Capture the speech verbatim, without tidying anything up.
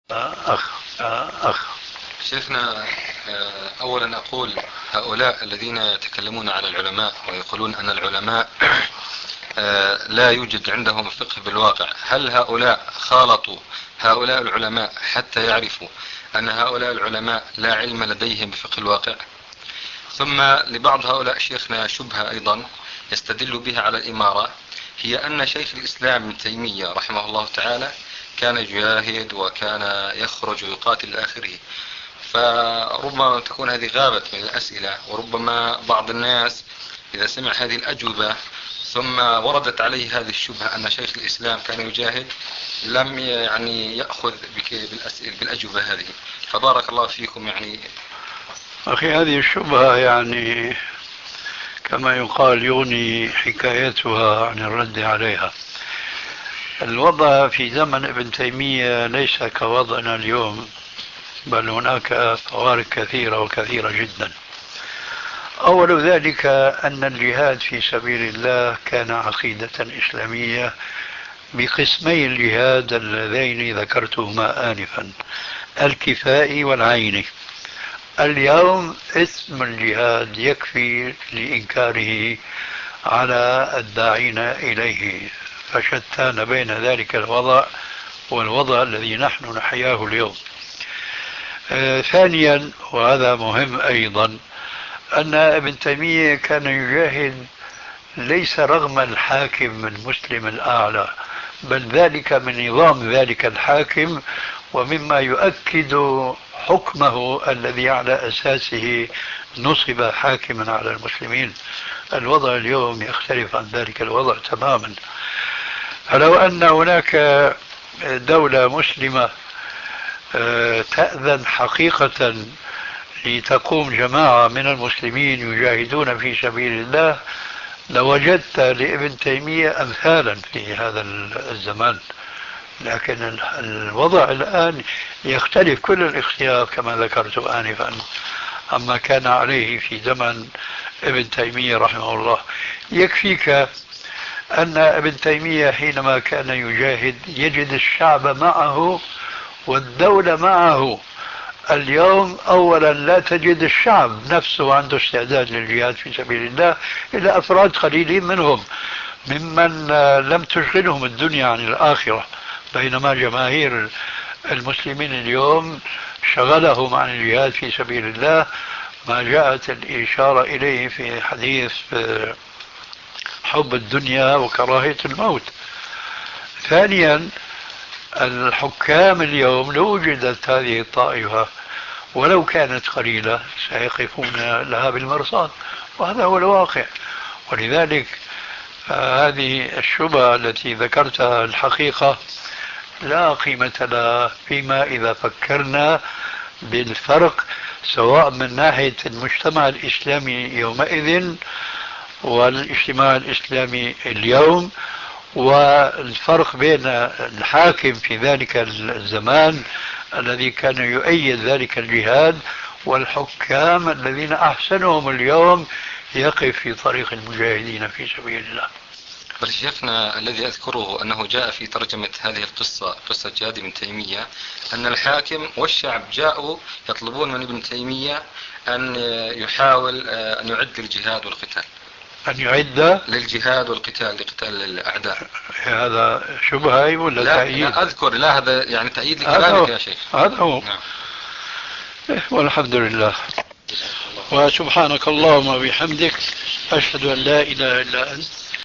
أخ أخ شيخنا، أولا أقول هؤلاء الذين يتكلمون على العلماء ويقولون أن العلماء لا يوجد عندهم فقه بالواقع، هل هؤلاء خالطوا هؤلاء العلماء حتى يعرفوا أن هؤلاء العلماء لا علم لديهم بفقه الواقع؟ ثم لبعض هؤلاء شيخنا شبهة أيضا يستدل بها على الإمارة، هي أن شيخ الإسلام ابن تيمية رحمه الله تعالى كان يجاهد وكان يخرج ويقاتل إلى آخره، فربما تكون هذه غابت من الأسئلة، وربما بعض الناس إذا سمع هذه الأجوبة ثم وردت عليه هذه الشبهة أن شيخ الإسلام كان يجاهد لم يعني يأخذ بالأجوبة هذه. فبارك الله فيكم. يعني أخي هذه الشبهة يعني كما يقال يغني حكايتها عن الرد عليها. الوضع في زمن ابن تيمية ليس كوضعنا اليوم، بل هناك فوارق كثيرة وكثيرة جدا. أول ذلك أن الجهاد في سبيل الله كان عقيدة إسلامية بقسمي الجهاد اللذين ذكرتهما آنفا، الكفائي والعيني. اليوم اسم الجهاد يكفي لإنكاره على الداعين إليه، فشتان بين ذلك الوضع والوضع الذي نحن نحياه اليوم. آه ثانيا، وهذا مهم أيضا، أن ابن تيمية كان يجاهد ليس رغم الحاكم المسلم الأعلى، بل ذلك من نظام ذلك الحاكم ومما يؤكد حكمه الذي على أساسه نصب حاكما على المسلمين. الوضع اليوم يختلف عن ذلك الوضع تماما. فلو أن هناك دولة مسلمة تأذن حقيقة لتقوم جماعة من المسلمين يجاهدون في سبيل الله لوجدت لابن تيمية أمثالا في هذا الزمان، لكن الوضع الآن يختلف كل الاختلاف كما ذكرت آنفا عما كان عليه في زمن ابن تيمية رحمه الله. يكفيك أن ابن تيمية حينما كان يجاهد يجد الشعب معه والدولة معه. اليوم أولا لا تجد الشعب نفسه عنده استعداد للجهاد في سبيل الله إلا أفراد قليلين منهم ممن لم تشغلهم الدنيا عن الآخرة، بينما جماهير المسلمين اليوم شغلهم عن الجهاد في سبيل الله ما جاءت الإشارة إليه في حديث حب الدنيا وكراهية الموت. ثانيا، الحكام اليوم لو وجدت هذه الطائفة ولو كانت قليلة سيقفون لها بالمرصاد، وهذا هو الواقع. ولذلك هذه الشبهة التي ذكرتها الحقيقة لا قيمة لها فيما إذا فكرنا بالفرق سواء من ناحية المجتمع الإسلامي يومئذ والاجتماع الإسلامي اليوم، والفرق بين الحاكم في ذلك الزمان الذي كان يؤيد ذلك الجهاد والحكام الذين أحسنهم اليوم يقف في طريق المجاهدين في سبيل الله. بل شيخنا الذي أذكره أنه جاء في ترجمة هذه القصة، قصة جهاد ابن تيمية، أن الحاكم والشعب جاءوا يطلبون من ابن تيمية أن يحاول أن يعد للجهاد والقتال، أن يعد للجهاد والقتال لقتال الأعداء. هذا شبهة ولا لا تأييد؟ لا أذكر، لا هذا يعني تأييد لكلامك يا شيخ. هذا هو. نعم. والحمد لله. وسبحانك اللهم وبحمدك أشهد أن لا إله إلا أنت